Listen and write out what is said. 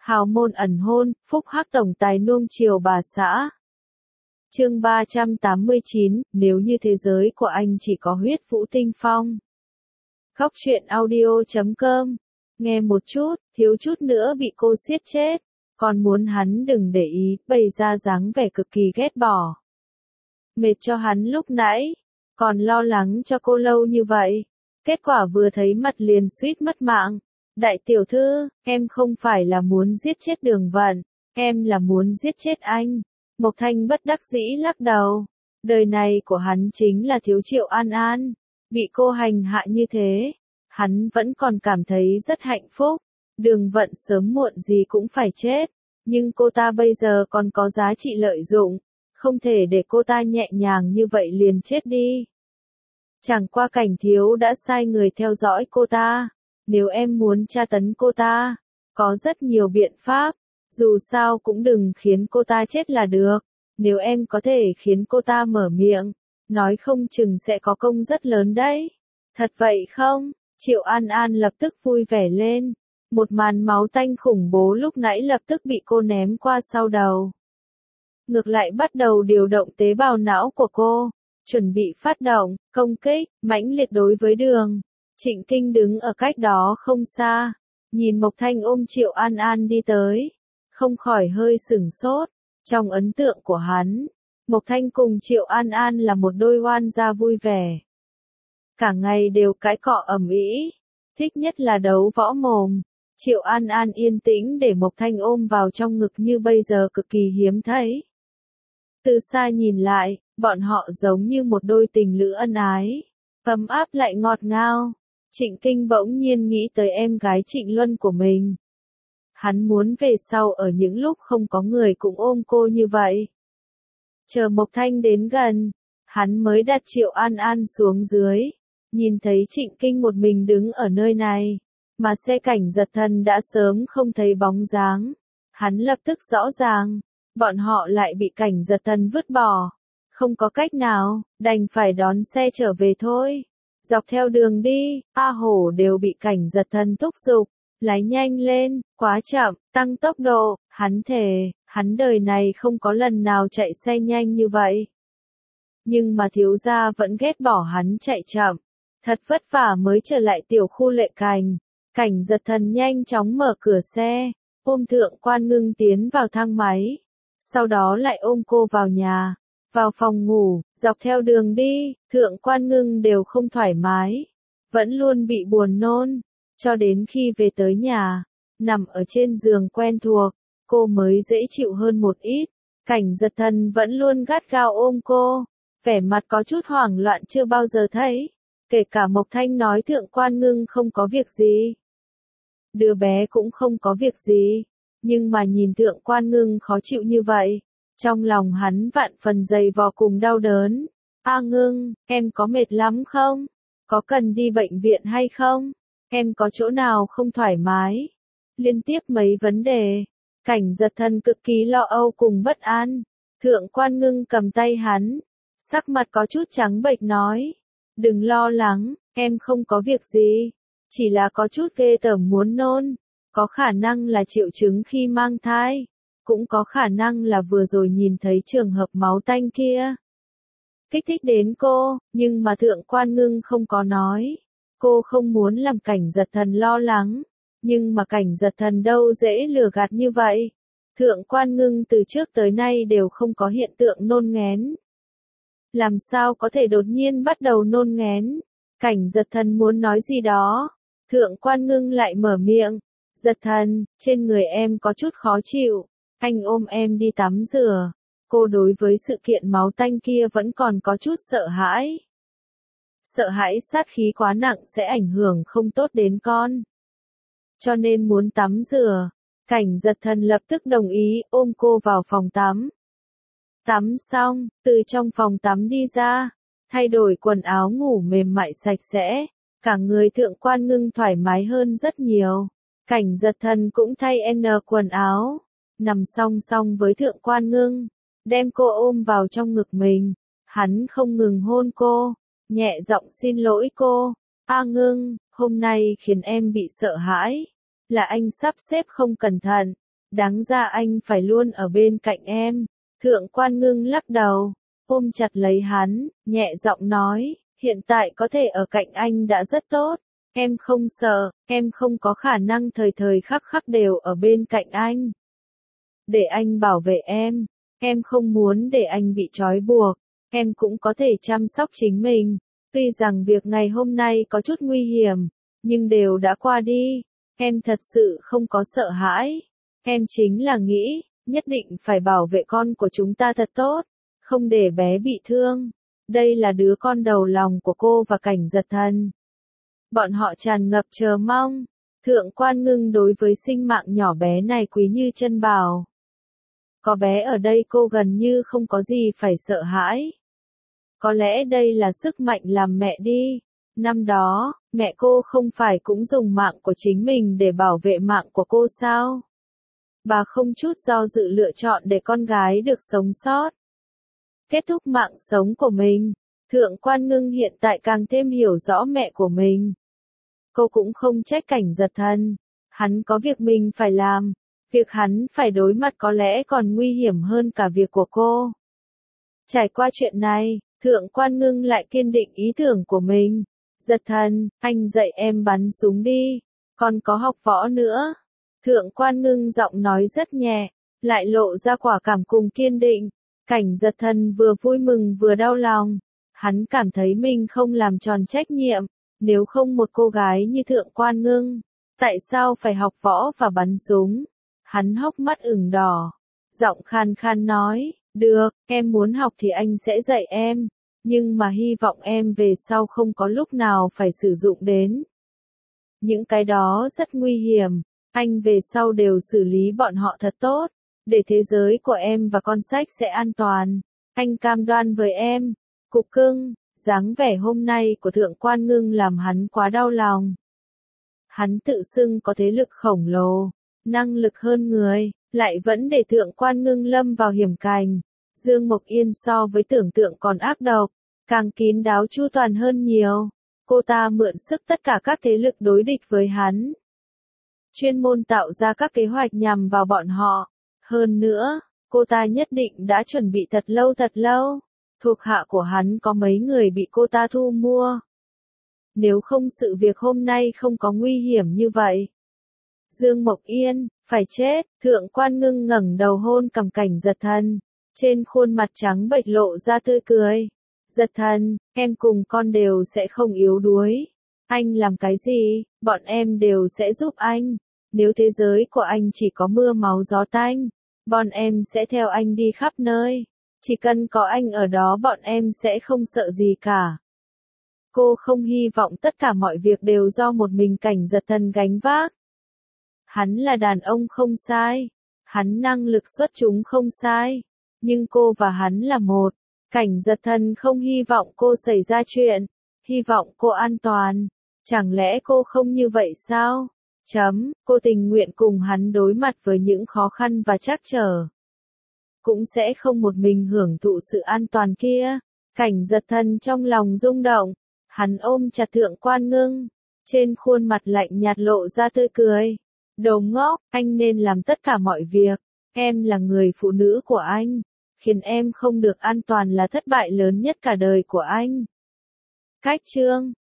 Hào môn ẩn hôn, phúc hắc tổng tài nuông chiều bà xã. Chương 389, nếu như thế giới của anh chỉ có huyết Vũ Tinh Phong. Khóc chuyện audio.com. Nghe một chút, thiếu chút nữa bị cô siết chết. Còn muốn hắn đừng để ý, bày ra dáng vẻ cực kỳ ghét bỏ. Mệt cho hắn lúc nãy, còn lo lắng cho cô lâu như vậy. Kết quả vừa thấy mặt liền suýt mất mạng. Đại tiểu thư, em không phải là muốn giết chết Đường Vận, em là muốn giết chết anh. Mộc Thanh bất đắc dĩ lắc đầu. Đời này của hắn chính là thiếu Triệu An An. Bị cô hành hạ như thế, hắn vẫn còn cảm thấy rất hạnh phúc. Đường Vận sớm muộn gì cũng phải chết, nhưng cô ta bây giờ còn có giá trị lợi dụng, không thể để cô ta nhẹ nhàng như vậy liền chết đi. Chẳng qua Cảnh thiếu đã sai người theo dõi cô ta. Nếu em muốn tra tấn cô ta, có rất nhiều biện pháp, dù sao cũng đừng khiến cô ta chết là được. Nếu em có thể khiến cô ta mở miệng, nói không chừng sẽ có công rất lớn đấy. Thật vậy không? Triệu An An lập tức vui vẻ lên. Một màn máu tanh khủng bố lúc nãy lập tức bị cô ném qua sau đầu. Ngược lại bắt đầu điều động tế bào não của cô, chuẩn bị phát động, công kích, mãnh liệt đối với Đường. Trịnh Kinh đứng ở cách đó không xa, nhìn Mộc Thanh ôm Triệu An An đi tới, không khỏi hơi sửng sốt. Trong ấn tượng của hắn, Mộc Thanh cùng Triệu An An là một đôi oan gia vui vẻ. Cả ngày đều cãi cọ ầm ĩ, thích nhất là đấu võ mồm. Triệu An An yên tĩnh để Mộc Thanh ôm vào trong ngực như bây giờ cực kỳ hiếm thấy. Từ xa nhìn lại, bọn họ giống như một đôi tình lữ ân ái, ấm áp lại ngọt ngào. Trịnh Kinh bỗng nhiên nghĩ tới em gái Trịnh Luân của mình. Hắn muốn về sau ở những lúc không có người cũng ôm cô như vậy. Chờ Mộc Thanh đến gần, hắn mới đặt Triệu An An xuống dưới, nhìn thấy Trịnh Kinh một mình đứng ở nơi này, mà xe Cảnh Giật Thần đã sớm không thấy bóng dáng. Hắn lập tức rõ ràng, bọn họ lại bị Cảnh Giật Thần vứt bỏ. Không có cách nào, đành phải đón xe trở về thôi. Dọc theo đường đi, A Hổ đều bị Cảnh Giật Thần thúc giục, lái nhanh lên, quá chậm, tăng tốc độ. Hắn thề, hắn đời này không có lần nào chạy xe nhanh như vậy. Nhưng mà thiếu gia vẫn ghét bỏ hắn chạy chậm. Thật vất vả mới trở lại tiểu khu Lệ Cảnh. Cảnh Giật Thần nhanh chóng mở cửa xe, ôm Thượng Quan Ngưng tiến vào thang máy. Sau đó lại ôm cô vào nhà, vào phòng ngủ. Dọc theo đường đi, Thượng Quan Ngưng đều không thoải mái, vẫn luôn bị buồn nôn, cho đến khi về tới nhà, nằm ở trên giường quen thuộc, cô mới dễ chịu hơn một ít. Cảnh Giật Thần vẫn luôn gắt gao ôm cô, vẻ mặt có chút hoảng loạn chưa bao giờ thấy, kể cả Mộc Thanh nói Thượng Quan Ngưng không có việc gì. Đứa bé cũng không có việc gì, nhưng mà nhìn Thượng Quan Ngưng khó chịu như vậy, trong lòng hắn vạn phần dày vò cùng đau đớn. A Ngưng, em có mệt lắm không? Có cần đi bệnh viện hay không? Em có chỗ nào không thoải mái? Liên tiếp mấy vấn đề. Cảnh Giật Thần cực kỳ lo âu cùng bất an. Thượng Quan Ngưng cầm tay hắn, sắc mặt có chút trắng bệch nói. Đừng lo lắng, em không có việc gì. Chỉ là có chút ghê tởm muốn nôn. Có khả năng là triệu chứng khi mang thai. Cũng có khả năng là vừa rồi nhìn thấy trường hợp máu tanh kia kích thích đến cô, nhưng mà Thượng Quan Ngưng không có nói. Cô không muốn làm Cảnh Giật Thần lo lắng, nhưng mà Cảnh Giật Thần đâu dễ lừa gạt như vậy. Thượng Quan Ngưng từ trước tới nay đều không có hiện tượng nôn nghén. Làm sao có thể đột nhiên bắt đầu nôn nghén? Cảnh Giật Thần muốn nói gì đó, Thượng Quan Ngưng lại mở miệng. Giật Thần, trên người em có chút khó chịu, anh ôm em đi tắm rửa. Cô đối với sự kiện máu tanh kia vẫn còn có chút sợ hãi. Sợ hãi sát khí quá nặng sẽ ảnh hưởng không tốt đến con. Cho nên muốn tắm rửa. Cảnh Giật Thần lập tức đồng ý ôm cô vào phòng tắm. Tắm xong, từ trong phòng tắm đi ra, thay đổi quần áo ngủ mềm mại sạch sẽ. Cả người Thượng Quan Ngưng thoải mái hơn rất nhiều. Cảnh Giật Thần cũng thay quần áo, nằm song song với Thượng Quan Ngưng, đem cô ôm vào trong ngực mình. Hắn không ngừng hôn cô, nhẹ giọng xin lỗi cô. A Ngưng, hôm nay khiến em bị sợ hãi, là anh sắp xếp không cẩn thận, Đáng ra anh phải luôn ở bên cạnh em. Thượng quan Ngưng lắc đầu, ôm chặt lấy hắn, nhẹ giọng nói, hiện tại có thể ở cạnh anh đã rất tốt. Em không sợ, em không có khả năng thời thời khắc khắc đều ở bên cạnh anh. Để anh bảo vệ em không muốn để anh bị trói buộc, em cũng có thể chăm sóc chính mình. Tuy rằng việc ngày hôm nay có chút nguy hiểm, nhưng đều đã qua đi, em thật sự không có sợ hãi. Em chính là nghĩ, nhất định phải bảo vệ con của chúng ta thật tốt, không để bé bị thương. Đây là đứa con đầu lòng của cô và Cảnh Giật Thần. Bọn họ tràn ngập chờ mong. Thượng quan Ngưng đối với sinh mạng nhỏ bé này quý như chân bảo. Có bé ở đây cô gần như không có gì phải sợ hãi. Có lẽ đây là sức mạnh làm mẹ đi. Năm đó, mẹ cô không phải cũng dùng mạng của chính mình để bảo vệ mạng của cô sao? Bà không chút do dự lựa chọn để con gái được sống sót. Kết thúc mạng sống của mình, Thượng quan Ngưng hiện tại càng thêm hiểu rõ mẹ của mình. Cô cũng không trách Cảnh Giật Thần. Hắn có việc mình phải làm. Việc hắn phải đối mặt có lẽ còn nguy hiểm hơn cả việc của cô. Trải qua chuyện này, Thượng quan Ngưng lại kiên định ý tưởng của mình. Giật Thần, anh dạy em bắn súng đi. Còn có học võ nữa. Thượng quan Ngưng giọng nói rất nhẹ, lại lộ ra quả cảm cùng kiên định. Cảnh Giật Thần vừa vui mừng vừa đau lòng. Hắn cảm thấy mình không làm tròn trách nhiệm. Nếu không một cô gái như Thượng quan Ngưng, tại sao phải học võ và bắn súng? Hắn hốc mắt ửng đỏ, giọng khan khan nói, được, em muốn học thì anh sẽ dạy em, nhưng mà hy vọng em về sau không có lúc nào phải sử dụng đến. Những cái đó rất nguy hiểm, anh về sau đều xử lý bọn họ thật tốt, để thế giới của em và con sách sẽ an toàn. Anh cam đoan với em. Cục cưng, dáng vẻ hôm nay của Thượng quan Ngưng làm hắn quá đau lòng. Hắn tự xưng có thế lực khổng lồ, năng lực hơn người, lại vẫn để Thượng quan Ngưng lâm vào hiểm cảnh. Dương Mộc Yên so với tưởng tượng còn ác độc, càng kín đáo chu toàn hơn nhiều. Cô ta mượn sức tất cả các thế lực đối địch với hắn. Chuyên môn tạo ra các kế hoạch nhằm vào bọn họ. Hơn nữa, cô ta nhất định đã chuẩn bị thật lâu. Thuộc hạ của hắn có mấy người bị cô ta thu mua. Nếu không sự việc hôm nay không có nguy hiểm như vậy. Dương Mộc Yên, phải chết. Thượng quan Ngưng ngẩng đầu hôn cằm Cảnh Giật Thần. Trên khuôn mặt trắng bệch lộ ra tươi cười. Giật Thần, em cùng con đều sẽ không yếu đuối. Anh làm cái gì, bọn em đều sẽ giúp anh. Nếu thế giới của anh chỉ có mưa máu gió tanh, bọn em sẽ theo anh đi khắp nơi. Chỉ cần có anh ở đó bọn em sẽ không sợ gì cả. Cô không hy vọng tất cả mọi việc đều do một mình Cảnh Giật Thần gánh vác. Hắn là đàn ông không sai. Hắn năng lực xuất chúng không sai. Nhưng cô và hắn là một. Cảnh Giật Thần không hy vọng cô xảy ra chuyện. Hy vọng cô an toàn. Chẳng lẽ cô không như vậy sao? Cô tình nguyện cùng hắn đối mặt với những khó khăn và trắc trở. Cũng sẽ không một mình hưởng thụ sự an toàn kia. Cảnh Giật Thần trong lòng rung động. Hắn ôm chặt Thượng quan Ngưng. Trên khuôn mặt lạnh nhạt lộ ra tươi cười. Đồ ngốc, anh nên làm tất cả mọi việc. Em là người phụ nữ của anh. Khiến em không được an toàn là thất bại lớn nhất cả đời của anh. Cách chương